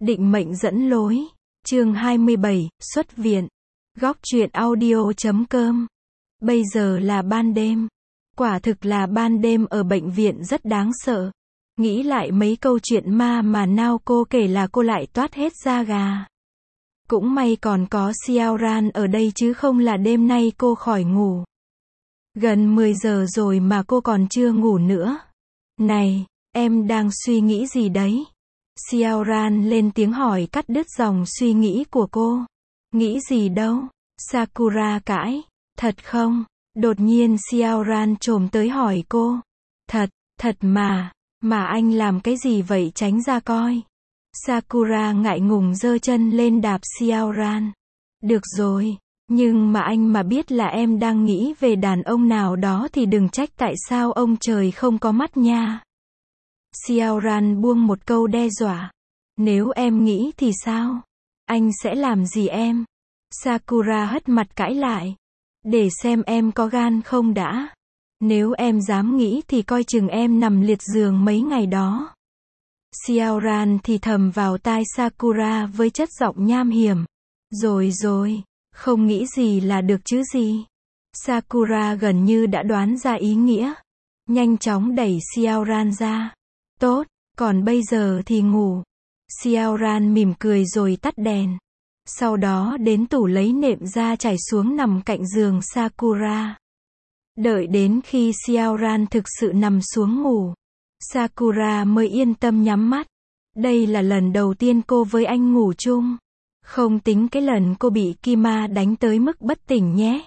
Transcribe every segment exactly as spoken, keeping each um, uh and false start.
Định mệnh dẫn lối. Chương hai mươi bảy, xuất viện. Góc truyện audio chấm com. Bây giờ là ban đêm. Quả thực là ban đêm ở bệnh viện rất đáng sợ. Nghĩ lại mấy câu chuyện ma mà Naoko kể là cô lại toát hết da gà. Cũng may còn có Xiaoran ở đây chứ không là đêm nay cô khỏi ngủ. Gần mười giờ rồi mà cô còn chưa ngủ nữa. Này, em đang suy nghĩ gì đấy? Xiaoran lên tiếng hỏi cắt đứt dòng suy nghĩ của cô. Nghĩ gì đâu? Sakura cãi. Thật không? Đột nhiên Xiaoran chồm tới hỏi cô. Thật, thật mà, mà anh làm cái gì vậy tránh ra coi. Sakura ngại ngùng giơ chân lên đạp Xiaoran. Được rồi, nhưng mà anh mà biết là em đang nghĩ về đàn ông nào đó thì đừng trách tại sao ông trời không có mắt nha. Xiaoran buông một câu đe dọa. Nếu em nghĩ thì sao? Anh sẽ làm gì em? Sakura hất mặt cãi lại. Để xem em có gan không đã. Nếu em dám nghĩ thì coi chừng em nằm liệt giường mấy ngày đó. Xiaoran thì thầm vào tai Sakura với chất giọng nham hiểm. Rồi rồi, không nghĩ gì là được chứ gì. Sakura gần như đã đoán ra ý nghĩa. Nhanh chóng đẩy Xiaoran ra. Tốt, còn bây giờ thì ngủ. Xiaoran mỉm cười rồi tắt đèn. Sau đó đến tủ lấy nệm ra trải xuống nằm cạnh giường Sakura. Đợi đến khi Xiaoran thực sự nằm xuống ngủ, Sakura mới yên tâm nhắm mắt. Đây là lần đầu tiên cô với anh ngủ chung. Không tính cái lần cô bị Kima đánh tới mức bất tỉnh nhé.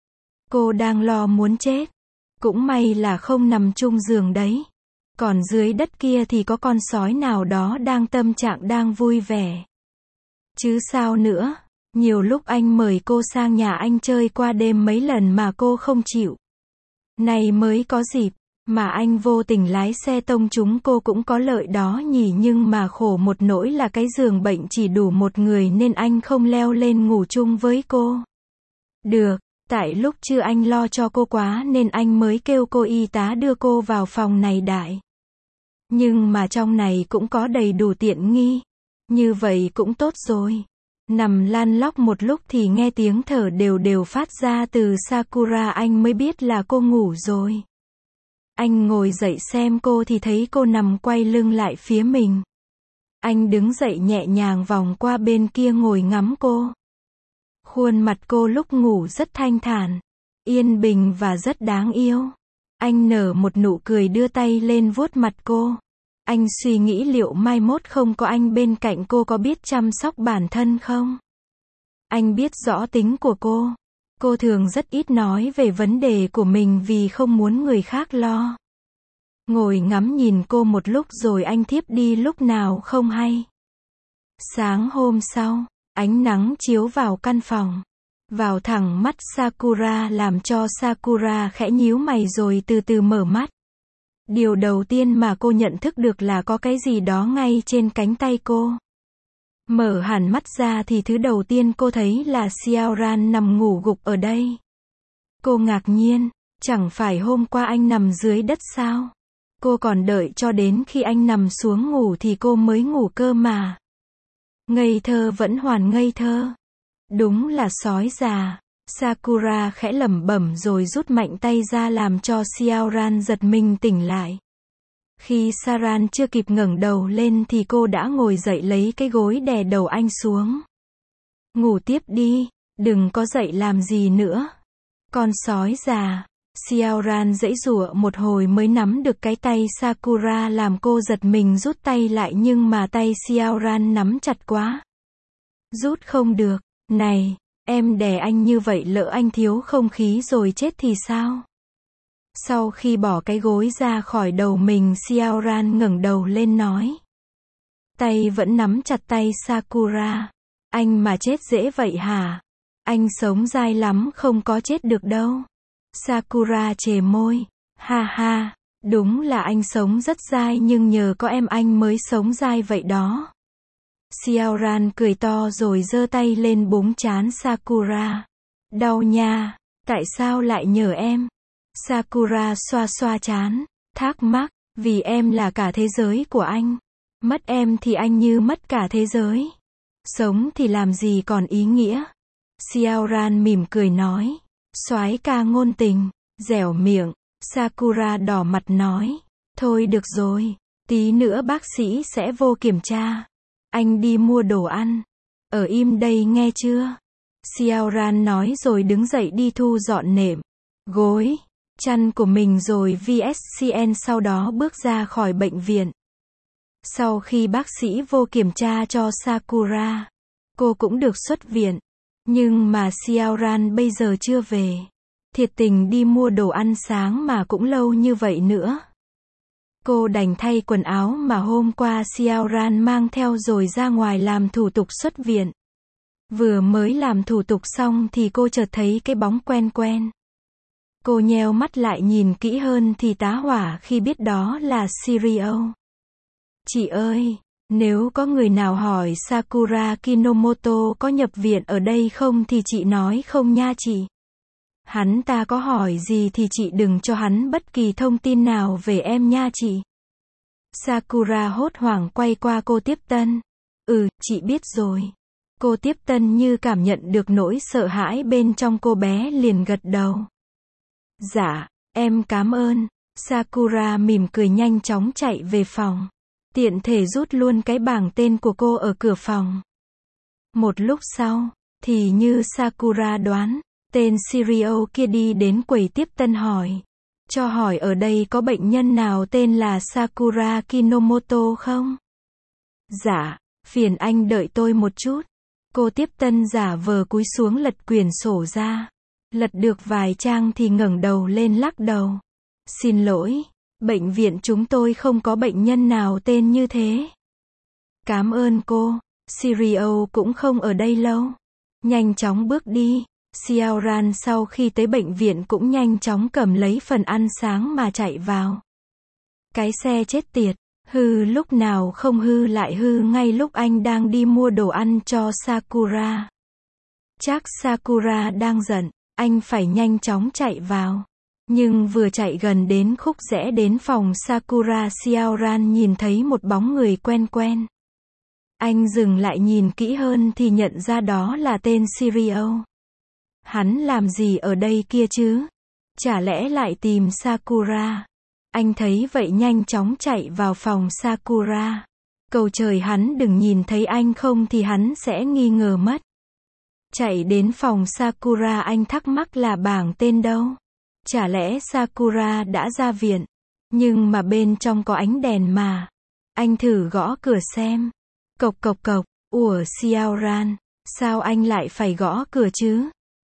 Cô đang lo muốn chết. Cũng may là không nằm chung giường đấy. Còn dưới đất kia thì có con sói nào đó đang tâm trạng đang vui vẻ. Chứ sao nữa, nhiều lúc anh mời cô sang nhà anh chơi qua đêm mấy lần mà cô không chịu. Này mới có dịp, mà anh vô tình lái xe tông chúng cô cũng có lợi đó nhỉ, nhưng mà khổ một nỗi là cái giường bệnh chỉ đủ một người nên anh không leo lên ngủ chung với cô. Được, tại lúc chưa anh lo cho cô quá nên anh mới kêu cô y tá đưa cô vào phòng này đại. Nhưng mà trong này cũng có đầy đủ tiện nghi. Như vậy cũng tốt rồi. Nằm lăn lóc một lúc thì nghe tiếng thở đều đều phát ra từ Sakura, anh mới biết là cô ngủ rồi. Anh ngồi dậy xem cô thì thấy cô nằm quay lưng lại phía mình. Anh đứng dậy nhẹ nhàng vòng qua bên kia ngồi ngắm cô. Khuôn mặt cô lúc ngủ rất thanh thản, yên bình và rất đáng yêu. Anh nở một nụ cười đưa tay lên vuốt mặt cô. Anh suy nghĩ liệu mai mốt không có anh bên cạnh cô có biết chăm sóc bản thân không? Anh biết rõ tính của cô. Cô thường rất ít nói về vấn đề của mình vì không muốn người khác lo. Ngồi ngắm nhìn cô một lúc rồi anh thiếp đi lúc nào không hay. Sáng hôm sau, ánh nắng chiếu vào căn phòng. Vào thẳng mắt Sakura làm cho Sakura khẽ nhíu mày rồi từ từ mở mắt. Điều đầu tiên mà cô nhận thức được là có cái gì đó ngay trên cánh tay cô. Mở hẳn mắt ra thì thứ đầu tiên cô thấy là Xiaoran nằm ngủ gục ở đây. Cô ngạc nhiên, chẳng phải hôm qua anh nằm dưới đất sao? Cô còn đợi cho đến khi anh nằm xuống ngủ thì cô mới ngủ cơ mà. Ngây thơ vẫn hoàn ngây thơ. Đúng là sói già. Sakura khẽ lẩm bẩm rồi rút mạnh tay ra làm cho Xiaoran giật mình tỉnh lại. Khi Saran chưa kịp ngẩng đầu lên thì cô đã ngồi dậy lấy cái gối đè đầu anh xuống. Ngủ tiếp đi, đừng có dậy làm gì nữa. Con sói già. Xiaoran giãy giụa một hồi mới nắm được cái tay Sakura làm cô giật mình rút tay lại, nhưng mà tay Xiaoran nắm chặt quá. Rút không được. Này, em đè anh như vậy lỡ anh thiếu không khí rồi chết thì sao? Sau khi bỏ cái gối ra khỏi đầu mình, Xiaoran ngẩng đầu lên nói. Tay vẫn nắm chặt tay Sakura. Anh mà chết dễ vậy hả? Anh sống dai lắm không có chết được đâu. Sakura chề môi. Ha ha, đúng là anh sống rất dai nhưng nhờ có em anh mới sống dai vậy đó. Xiaoran cười to rồi giơ tay lên búng trán Sakura. Đau nha, tại sao lại nhờ em? Sakura xoa xoa trán, thắc mắc, vì em là cả thế giới của anh. Mất em thì anh như mất cả thế giới. Sống thì làm gì còn ý nghĩa. Xiaoran mỉm cười nói. Soái ca ngôn tình, dẻo miệng. Sakura đỏ mặt nói. Thôi được rồi, tí nữa bác sĩ sẽ vô kiểm tra. Anh đi mua đồ ăn. Ở im đây nghe chưa? Xiaoran nói rồi đứng dậy đi thu dọn nệm, gối, chăn của mình rồi vê ét en sau đó bước ra khỏi bệnh viện. Sau khi bác sĩ vô kiểm tra cho Sakura, cô cũng được xuất viện. Nhưng mà Xiaoran bây giờ chưa về. Thiệt tình đi mua đồ ăn sáng mà cũng lâu như vậy nữa. Cô đành thay quần áo mà hôm qua Xiaoran mang theo rồi ra ngoài làm thủ tục xuất viện. Vừa mới làm thủ tục xong thì cô chợt thấy cái bóng quen quen. Cô nheo mắt lại nhìn kỹ hơn thì tá hỏa khi biết đó là Shirio. Chị ơi, nếu có người nào hỏi Sakura Kinomoto có nhập viện ở đây không thì chị nói không nha chị. Hắn ta có hỏi gì thì chị đừng cho hắn bất kỳ thông tin nào về em nha chị. Sakura hốt hoảng quay qua cô tiếp tân. Ừ, chị biết rồi. Cô tiếp tân như cảm nhận được nỗi sợ hãi bên trong cô bé liền gật đầu. Dạ, em cảm ơn. Sakura mỉm cười nhanh chóng chạy về phòng. Tiện thể rút luôn cái bảng tên của cô ở cửa phòng. Một lúc sau, thì như Sakura đoán, tên Shirio kia đi đến quầy tiếp tân hỏi. Cho hỏi ở đây có bệnh nhân nào tên là Sakura Kinomoto không? Dạ, phiền anh đợi tôi một chút. Cô tiếp tân giả vờ cúi xuống lật quyển sổ ra. Lật được vài trang thì ngẩng đầu lên lắc đầu. Xin lỗi, bệnh viện chúng tôi không có bệnh nhân nào tên như thế. Cảm ơn cô. Shirio cũng không ở đây lâu. Nhanh chóng bước đi. Xiaoran sau khi tới bệnh viện cũng nhanh chóng cầm lấy phần ăn sáng mà chạy vào. Cái xe chết tiệt, hư lúc nào không hư lại hư ngay lúc anh đang đi mua đồ ăn cho Sakura. Chắc Sakura đang giận, anh phải nhanh chóng chạy vào. Nhưng vừa chạy gần đến khúc rẽ đến phòng Sakura, Xiaoran nhìn thấy một bóng người quen quen. Anh dừng lại nhìn kỹ hơn thì nhận ra đó là tên Shirio. Hắn làm gì ở đây kia chứ? Chả lẽ lại tìm Sakura? Anh thấy vậy nhanh chóng chạy vào phòng Sakura. Cầu trời hắn đừng nhìn thấy anh không thì hắn sẽ nghi ngờ mất. Chạy đến phòng Sakura anh thắc mắc là bảng tên đâu? Chả lẽ Sakura đã ra viện? Nhưng mà bên trong có ánh đèn mà. Anh thử gõ cửa xem. Cộc cộc cộc, ủa Xiaoran, sao anh lại phải gõ cửa chứ?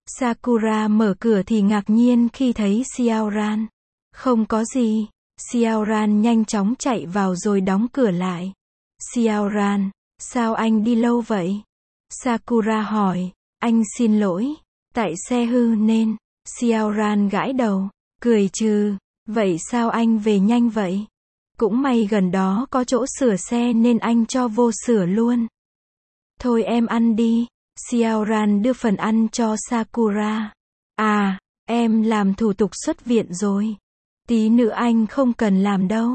Sakura mở cửa thì ngạc nhiên khi thấy Xiaoran. Không có gì. Xiaoran nhanh chóng chạy vào rồi đóng cửa lại. Xiaoran, sao anh đi lâu vậy? Sakura hỏi. Anh xin lỗi. Tại xe hư nên. Xiaoran gãi đầu. Cười trừ. Vậy sao anh về nhanh vậy? Cũng may gần đó có chỗ sửa xe nên anh cho vô sửa luôn. Thôi em ăn đi. Xiaoran đưa phần ăn cho Sakura. À, em làm thủ tục xuất viện rồi. Tí nữa anh không cần làm đâu.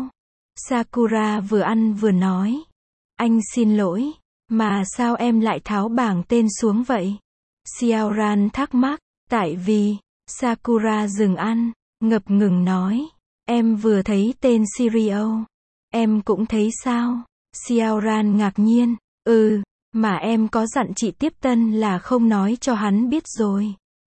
Sakura vừa ăn vừa nói. Anh xin lỗi, mà sao em lại tháo bảng tên xuống vậy? Xiaoran thắc mắc. Tại vì, Sakura dừng ăn, ngập ngừng nói. Em vừa thấy tên Shirio. Em cũng thấy sao? Xiaoran ngạc nhiên. Ừ. Mà em có dặn chị tiếp tân là không nói cho hắn biết rồi.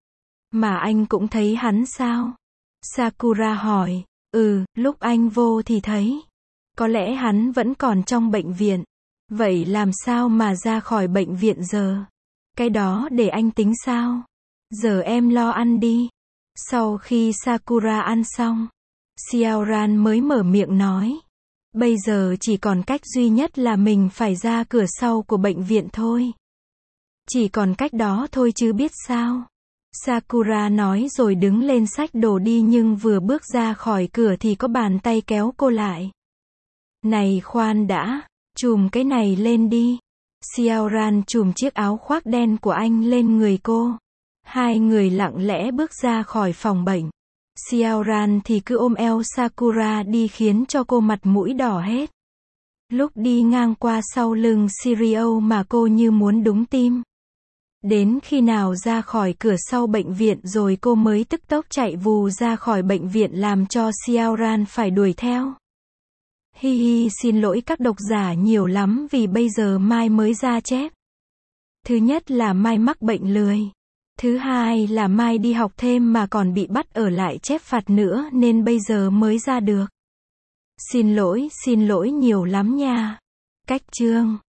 Mà anh cũng thấy hắn sao? Sakura hỏi. Ừ, lúc anh vô thì thấy. Có lẽ hắn vẫn còn trong bệnh viện. Vậy làm sao mà ra khỏi bệnh viện giờ? Cái đó để anh tính sao? Giờ em lo ăn đi. Sau khi Sakura ăn xong, Xiaoran mới mở miệng nói. Bây giờ chỉ còn cách duy nhất là mình phải ra cửa sau của bệnh viện thôi. Chỉ còn cách đó thôi chứ biết sao. Sakura nói rồi đứng lên xách đồ đi nhưng vừa bước ra khỏi cửa thì có bàn tay kéo cô lại. Này khoan đã, chùm cái này lên đi. Xiaoran chùm chiếc áo khoác đen của anh lên người cô. Hai người lặng lẽ bước ra khỏi phòng bệnh. Xiaoran thì cứ ôm eo Sakura đi khiến cho cô mặt mũi đỏ hết. Lúc đi ngang qua sau lưng Sirio mà cô như muốn đúng tim. Đến khi nào ra khỏi cửa sau bệnh viện rồi cô mới tức tốc chạy vù ra khỏi bệnh viện làm cho Xiaoran phải đuổi theo. Hi hi, xin lỗi các độc giả nhiều lắm vì bây giờ Mai mới ra chép. Thứ nhất là Mai mắc bệnh lười. Thứ hai là Mai đi học thêm mà còn bị bắt ở lại chép phạt nữa nên bây giờ mới ra được. Xin lỗi, xin lỗi nhiều lắm nha. Cách chương